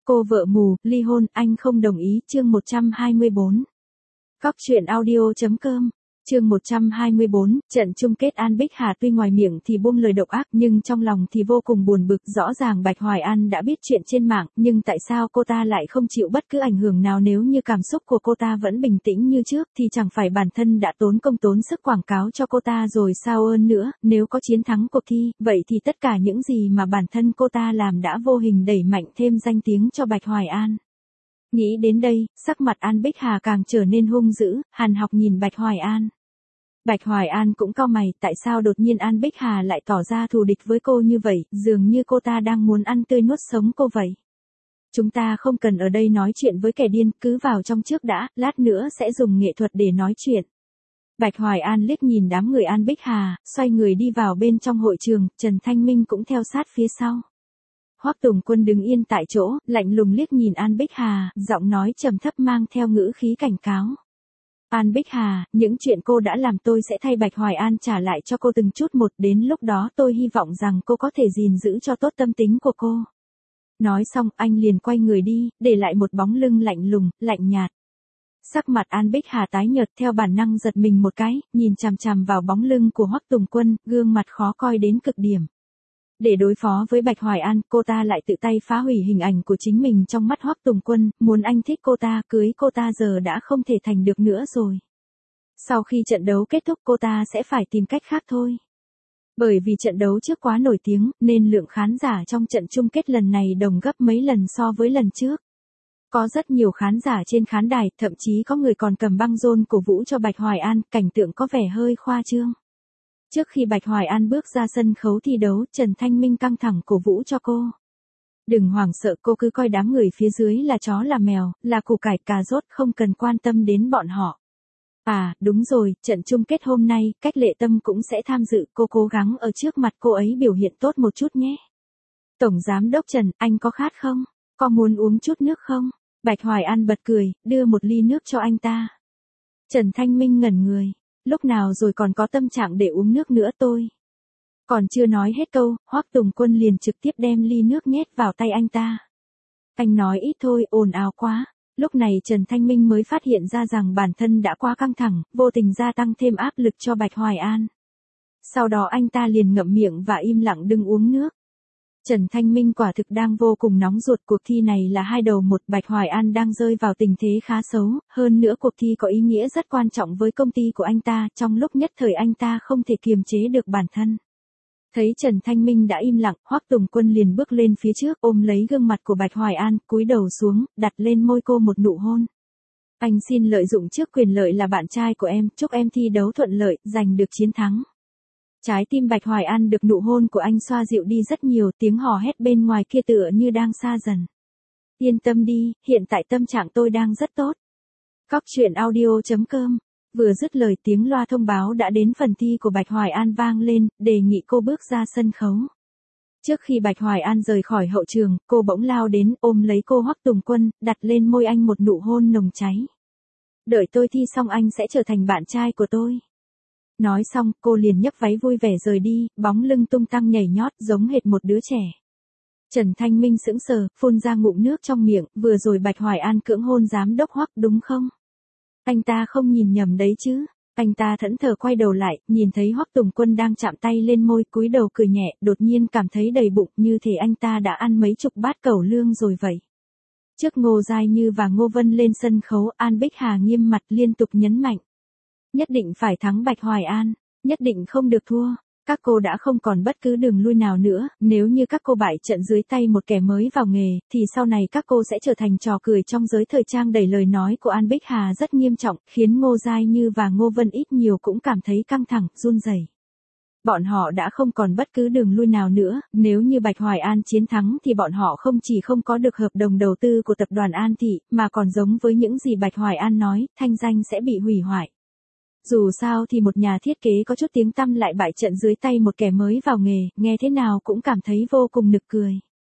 Cô vợ mù, ly hôn, anh không đồng ý, chương 124. Cóc truyện audio.com, chương 124, trận chung kết An Bích Hà tuy ngoài miệng thì buông lời độc ác nhưng trong lòng thì vô cùng buồn bực, rõ ràng Bạch Hoài An đã biết chuyện trên mạng, nhưng tại sao cô ta lại không chịu bất cứ ảnh hưởng nào? Nếu như cảm xúc của cô ta vẫn bình tĩnh như trước thì chẳng phải bản thân đã tốn công tốn sức quảng cáo cho cô ta rồi sao? Ơn nữa, nếu có chiến thắng cuộc thi, vậy thì tất cả những gì mà bản thân cô ta làm đã vô hình đẩy mạnh thêm danh tiếng cho Bạch Hoài An. Nghĩ đến đây, sắc mặt An Bích Hà càng trở nên hung dữ, hằn học nhìn Bạch Hoài An. Bạch Hoài An cũng cau mày, tại sao đột nhiên An Bích Hà lại tỏ ra thù địch với cô như vậy, dường như cô ta đang muốn ăn tươi nuốt sống cô vậy. Chúng ta không cần ở đây nói chuyện với kẻ điên, cứ vào trong trước đã, lát nữa sẽ dùng nghệ thuật để nói chuyện. Bạch Hoài An liếc nhìn đám người An Bích Hà, xoay người đi vào bên trong hội trường, Trần Thanh Minh cũng theo sát phía sau. Hoắc Tùng Quân đứng yên tại chỗ, lạnh lùng liếc nhìn An Bích Hà, giọng nói trầm thấp mang theo ngữ khí cảnh cáo. An Bích Hà, những chuyện cô đã làm tôi sẽ thay Bạch Hoài An trả lại cho cô từng chút một, đến lúc đó tôi hy vọng rằng cô có thể gìn giữ cho tốt tâm tính của cô. Nói xong, anh liền quay người đi, để lại một bóng lưng lạnh lùng, lạnh nhạt. Sắc mặt An Bích Hà tái nhợt, theo bản năng giật mình một cái, nhìn chằm chằm vào bóng lưng của Hoắc Tùng Quân, gương mặt khó coi đến cực điểm. Để đối phó với Bạch Hoài An, cô ta lại tự tay phá hủy hình ảnh của chính mình trong mắt Hoắc Tùng Quân, muốn anh thích cô ta, cưới cô ta giờ đã không thể thành được nữa rồi. Sau khi trận đấu kết thúc cô ta sẽ phải tìm cách khác thôi. Bởi vì trận đấu trước quá nổi tiếng, nên lượng khán giả trong trận chung kết lần này đồng gấp mấy lần so với lần trước. Có rất nhiều khán giả trên khán đài, thậm chí có người còn cầm băng rôn cổ vũ cho Bạch Hoài An, cảnh tượng có vẻ hơi khoa trương. Trước khi Bạch Hoài An bước ra sân khấu thi đấu, Trần Thanh Minh căng thẳng cổ vũ cho cô. Đừng hoảng sợ, cô cứ coi đám người phía dưới là chó là mèo, là củ cải cà rốt, không cần quan tâm đến bọn họ. À, đúng rồi, trận chung kết hôm nay, Cách Lệ Tâm cũng sẽ tham dự, cô cố gắng ở trước mặt cô ấy biểu hiện tốt một chút nhé. Tổng Giám đốc Trần, anh có khát không? Có muốn uống chút nước không? Bạch Hoài An bật cười, đưa một ly nước cho anh ta. Trần Thanh Minh ngẩn người. Lúc nào rồi còn có tâm trạng để uống nước nữa tôi. Còn chưa nói hết câu, Hoắc Tùng Quân liền trực tiếp đem ly nước nhét vào tay anh ta. Anh nói ít thôi, ồn ào quá. Lúc này Trần Thanh Minh mới phát hiện ra rằng bản thân đã quá căng thẳng, vô tình gia tăng thêm áp lực cho Bạch Hoài An. Sau đó anh ta liền ngậm miệng và im lặng đừng uống nước. Trần Thanh Minh quả thực đang vô cùng nóng ruột, cuộc thi này là hai đầu một, Bạch Hoài An đang rơi vào tình thế khá xấu, hơn nữa cuộc thi có ý nghĩa rất quan trọng với công ty của anh ta, trong lúc nhất thời anh ta không thể kiềm chế được bản thân. Thấy Trần Thanh Minh đã im lặng, Hoắc Tùng Quân liền bước lên phía trước, ôm lấy gương mặt của Bạch Hoài An, cúi đầu xuống, đặt lên môi cô một nụ hôn. Anh xin lợi dụng trước quyền lợi là bạn trai của em, chúc em thi đấu thuận lợi, giành được chiến thắng. Trái tim Bạch Hoài An được nụ hôn của anh xoa dịu đi rất nhiều, tiếng hò hét bên ngoài kia tựa như đang xa dần. Yên tâm đi, hiện tại tâm trạng tôi đang rất tốt. Cóc truyện audio.com, vừa dứt lời tiếng loa thông báo đã đến phần thi của Bạch Hoài An vang lên, đề nghị cô bước ra sân khấu. Trước khi Bạch Hoài An rời khỏi hậu trường, cô bỗng lao đến, ôm lấy cô Hoắc Tùng Quân, đặt lên môi anh một nụ hôn nồng cháy. Đợi tôi thi xong anh sẽ trở thành bạn trai của tôi. Nói xong, cô liền nhấc váy vui vẻ rời đi, bóng lưng tung tăng nhảy nhót giống hệt một đứa trẻ. Trần Thanh Minh sững sờ, phun ra ngụm nước trong miệng, vừa rồi Bạch Hoài An cưỡng hôn giám đốc Hoắc đúng không? Anh ta không nhìn nhầm đấy chứ? Anh ta thẫn thờ quay đầu lại, nhìn thấy Hoắc Tùng Quân đang chạm tay lên môi, cúi đầu cười nhẹ, đột nhiên cảm thấy đầy bụng, như thể anh ta đã ăn mấy chục bát cẩu lương rồi vậy. Trước Ngô Giai Như và Ngô Vân lên sân khấu, An Bích Hà nghiêm mặt liên tục nhấn mạnh. Nhất định phải thắng Bạch Hoài An, nhất định không được thua. Các cô đã không còn bất cứ đường lui nào nữa, nếu như các cô bại trận dưới tay một kẻ mới vào nghề, thì sau này các cô sẽ trở thành trò cười trong giới thời trang. Đẩy lời nói của An Bích Hà rất nghiêm trọng, khiến Ngô Giai Như và Ngô Vân ít nhiều cũng cảm thấy căng thẳng, run rẩy. Bọn họ đã không còn bất cứ đường lui nào nữa, nếu như Bạch Hoài An chiến thắng thì bọn họ không chỉ không có được hợp đồng đầu tư của tập đoàn An Thị, mà còn giống với những gì Bạch Hoài An nói, thanh danh sẽ bị hủy hoại. Dù sao thì một nhà thiết kế có chút tiếng tăm lại bại trận dưới tay một kẻ mới vào nghề, nghe thế nào cũng cảm thấy vô cùng nực cười.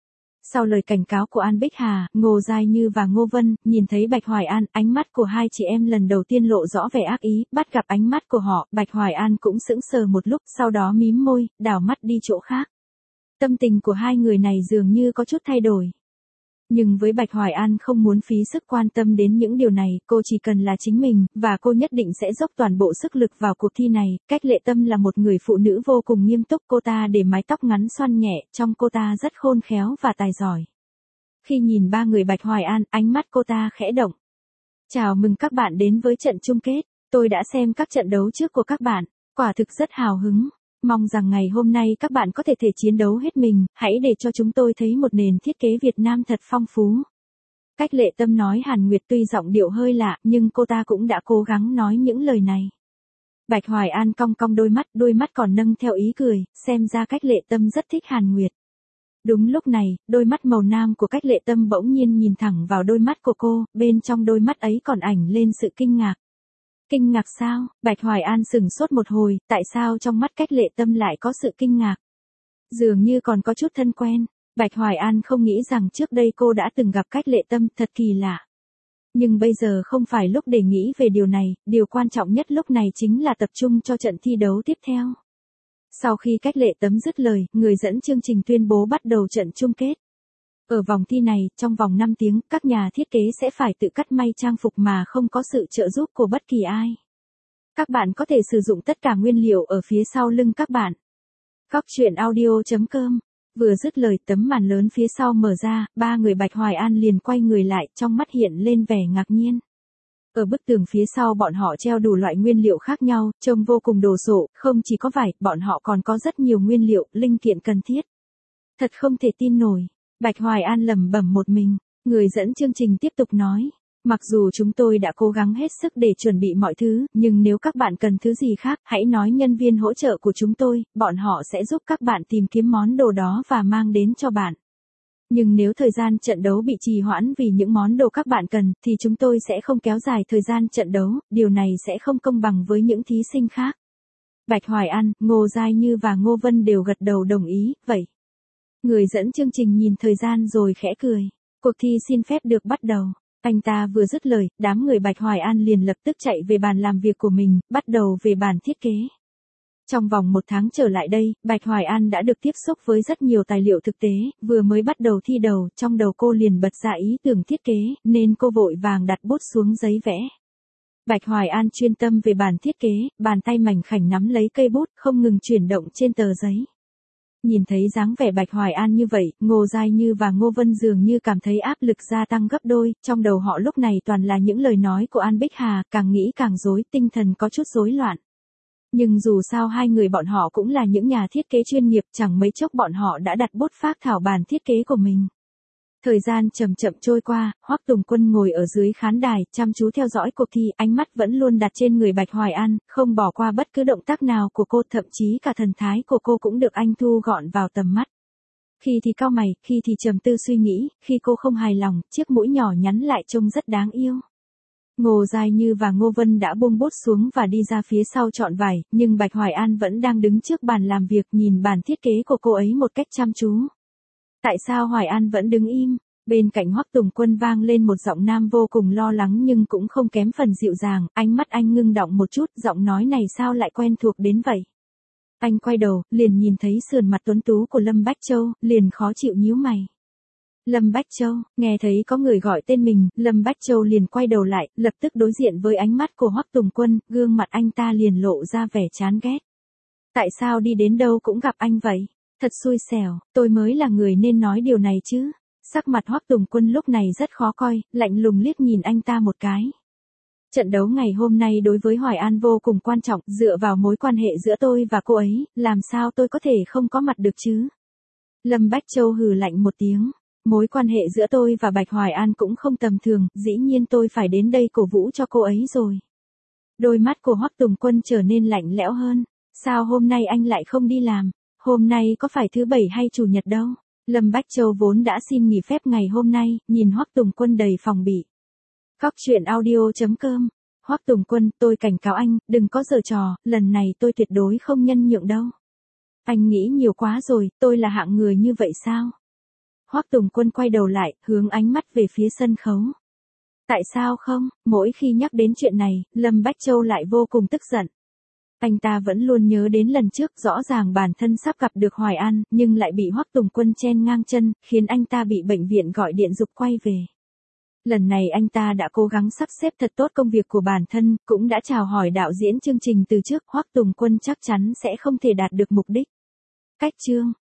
Sau lời cảnh cáo của An Bích Hà, Ngô Giai Như và Ngô Vân, nhìn thấy Bạch Hoài An, ánh mắt của hai chị em lần đầu tiên lộ rõ vẻ ác ý, bắt gặp ánh mắt của họ, Bạch Hoài An cũng sững sờ một lúc, sau đó mím môi, đảo mắt đi chỗ khác. Tâm tình của hai người này dường như có chút thay đổi. Nhưng với Bạch Hoài An không muốn phí sức quan tâm đến những điều này, cô chỉ cần là chính mình, và cô nhất định sẽ dốc toàn bộ sức lực vào cuộc thi này. Cách Lệ Tâm là một người phụ nữ vô cùng nghiêm túc, cô ta để mái tóc ngắn xoăn nhẹ, trông cô ta rất khôn khéo và tài giỏi. Khi nhìn ba người Bạch Hoài An, ánh mắt cô ta khẽ động. Chào mừng các bạn đến với trận chung kết. Tôi đã xem các trận đấu trước của các bạn, quả thực rất hào hứng. Mong rằng ngày hôm nay các bạn có thể chiến đấu hết mình, hãy để cho chúng tôi thấy một nền thiết kế Việt Nam thật phong phú. Cách Lệ Tâm nói Hàn Nguyệt tuy giọng điệu hơi lạ, nhưng cô ta cũng đã cố gắng nói những lời này. Bạch Hoài An cong cong đôi mắt còn nâng theo ý cười, xem ra Cách Lệ Tâm rất thích Hàn Nguyệt. Đúng lúc này, đôi mắt màu nam của Cách Lệ Tâm bỗng nhiên nhìn thẳng vào đôi mắt của cô, bên trong đôi mắt ấy còn ảnh lên sự kinh ngạc. Kinh ngạc sao? Bạch Hoài An sững sốt một hồi, tại sao trong mắt Cách Lệ Tâm lại có sự kinh ngạc? Dường như còn có chút thân quen. Bạch Hoài An không nghĩ rằng trước đây cô đã từng gặp Cách Lệ Tâm, thật kỳ lạ. Nhưng bây giờ không phải lúc để nghĩ về điều này, điều quan trọng nhất lúc này chính là tập trung cho trận thi đấu tiếp theo. Sau khi Cách Lệ Tâm dứt lời, người dẫn chương trình tuyên bố bắt đầu trận chung kết. Ở vòng thi này, trong vòng 5 tiếng, các nhà thiết kế sẽ phải tự cắt may trang phục mà không có sự trợ giúp của bất kỳ ai. Các bạn có thể sử dụng tất cả nguyên liệu ở phía sau lưng các bạn. Góc truyện audio.com. Vừa dứt lời, tấm màn lớn phía sau mở ra, ba người Bạch Hoài An liền quay người lại, trong mắt hiện lên vẻ ngạc nhiên. Ở bức tường phía sau bọn họ treo đủ loại nguyên liệu khác nhau, trông vô cùng đồ sộ, không chỉ có vải, bọn họ còn có rất nhiều nguyên liệu, linh kiện cần thiết. Thật không thể tin nổi. Bạch Hoài An lẩm bẩm một mình. Người dẫn chương trình tiếp tục nói. Mặc dù chúng tôi đã cố gắng hết sức để chuẩn bị mọi thứ, nhưng nếu các bạn cần thứ gì khác, hãy nói nhân viên hỗ trợ của chúng tôi, bọn họ sẽ giúp các bạn tìm kiếm món đồ đó và mang đến cho bạn. Nhưng nếu thời gian trận đấu bị trì hoãn vì những món đồ các bạn cần, thì chúng tôi sẽ không kéo dài thời gian trận đấu, điều này sẽ không công bằng với những thí sinh khác. Bạch Hoài An, Ngô Giai Như và Ngô Vân đều gật đầu đồng ý, vậy. Người dẫn chương trình nhìn thời gian rồi khẽ cười. Cuộc thi xin phép được bắt đầu. Anh ta vừa dứt lời, đám người Bạch Hoài An liền lập tức chạy về bàn làm việc của mình, bắt đầu về bàn thiết kế. Trong vòng 1 tháng trở lại đây, Bạch Hoài An đã được tiếp xúc với rất nhiều tài liệu thực tế, vừa mới bắt đầu thi đầu, trong đầu cô liền bật ra ý tưởng thiết kế, nên cô vội vàng đặt bút xuống giấy vẽ. Bạch Hoài An chuyên tâm về bàn thiết kế, bàn tay mảnh khảnh nắm lấy cây bút, không ngừng chuyển động trên tờ giấy. Nhìn thấy dáng vẻ Bạch Hoài An như vậy, Ngô Giai Như và Ngô Vân dường như cảm thấy áp lực gia tăng gấp đôi, trong đầu họ lúc này toàn là những lời nói của An Bích Hà, càng nghĩ càng rối, tinh thần có chút rối loạn. Nhưng dù sao hai người bọn họ cũng là những nhà thiết kế chuyên nghiệp, chẳng mấy chốc bọn họ đã đặt bút phác thảo bàn thiết kế của mình. Thời gian chậm chậm trôi qua, Hoắc Tùng Quân ngồi ở dưới khán đài, chăm chú theo dõi cuộc thi, ánh mắt vẫn luôn đặt trên người Bạch Hoài An, không bỏ qua bất cứ động tác nào của cô, thậm chí cả thần thái của cô cũng được anh thu gọn vào tầm mắt. Khi thì cau mày, khi thì trầm tư suy nghĩ, khi cô không hài lòng, chiếc mũi nhỏ nhắn lại trông rất đáng yêu. Ngô Giai Như và Ngô Vân đã buông bút xuống và đi ra phía sau chọn vải, nhưng Bạch Hoài An vẫn đang đứng trước bàn làm việc nhìn bản thiết kế của cô ấy một cách chăm chú. Tại sao Hoài An vẫn đứng im? Bên cạnh Hoắc Tùng Quân vang lên một giọng nam vô cùng lo lắng nhưng cũng không kém phần dịu dàng, ánh mắt anh ngưng đọng một chút, giọng nói này sao lại quen thuộc đến vậy? Anh quay đầu, liền nhìn thấy sườn mặt tuấn tú của Lâm Bách Châu, liền khó chịu nhíu mày. Lâm Bách Châu, nghe thấy có người gọi tên mình, Lâm Bách Châu liền quay đầu lại, lập tức đối diện với ánh mắt của Hoắc Tùng Quân, gương mặt anh ta liền lộ ra vẻ chán ghét. Tại sao đi đến đâu cũng gặp anh vậy? Thật xui xẻo, tôi mới là người nên nói điều này chứ. Sắc mặt Hoắc Tùng Quân lúc này rất khó coi, lạnh lùng liếc nhìn anh ta một cái. Trận đấu ngày hôm nay đối với Hoài An vô cùng quan trọng, dựa vào mối quan hệ giữa tôi và cô ấy, làm sao tôi có thể không có mặt được chứ? Lâm Bách Châu hừ lạnh một tiếng. Mối quan hệ giữa tôi và Bạch Hoài An cũng không tầm thường, dĩ nhiên tôi phải đến đây cổ vũ cho cô ấy rồi. Đôi mắt của Hoắc Tùng Quân trở nên lạnh lẽo hơn. Sao hôm nay anh lại không đi làm? Hôm nay có phải thứ Bảy hay Chủ nhật đâu? Lâm Bách Châu vốn đã xin nghỉ phép ngày hôm nay, nhìn Hoắc Tùng Quân đầy phòng bị. Góc truyện audio.com. Hoắc Tùng Quân, tôi cảnh cáo anh, đừng có giở trò, lần này tôi tuyệt đối không nhân nhượng đâu. Anh nghĩ nhiều quá rồi, tôi là hạng người như vậy sao? Hoắc Tùng Quân quay đầu lại, hướng ánh mắt về phía sân khấu. Tại sao không? Mỗi khi nhắc đến chuyện này, Lâm Bách Châu lại vô cùng tức giận. Anh ta vẫn luôn nhớ đến lần trước rõ ràng bản thân sắp gặp được Hoài An, nhưng lại bị Hoắc Tùng Quân chen ngang chân, khiến anh ta bị bệnh viện gọi điện giục quay về. Lần này anh ta đã cố gắng sắp xếp thật tốt công việc của bản thân, cũng đã chào hỏi đạo diễn chương trình từ trước, Hoắc Tùng Quân chắc chắn sẽ không thể đạt được mục đích. Cách chương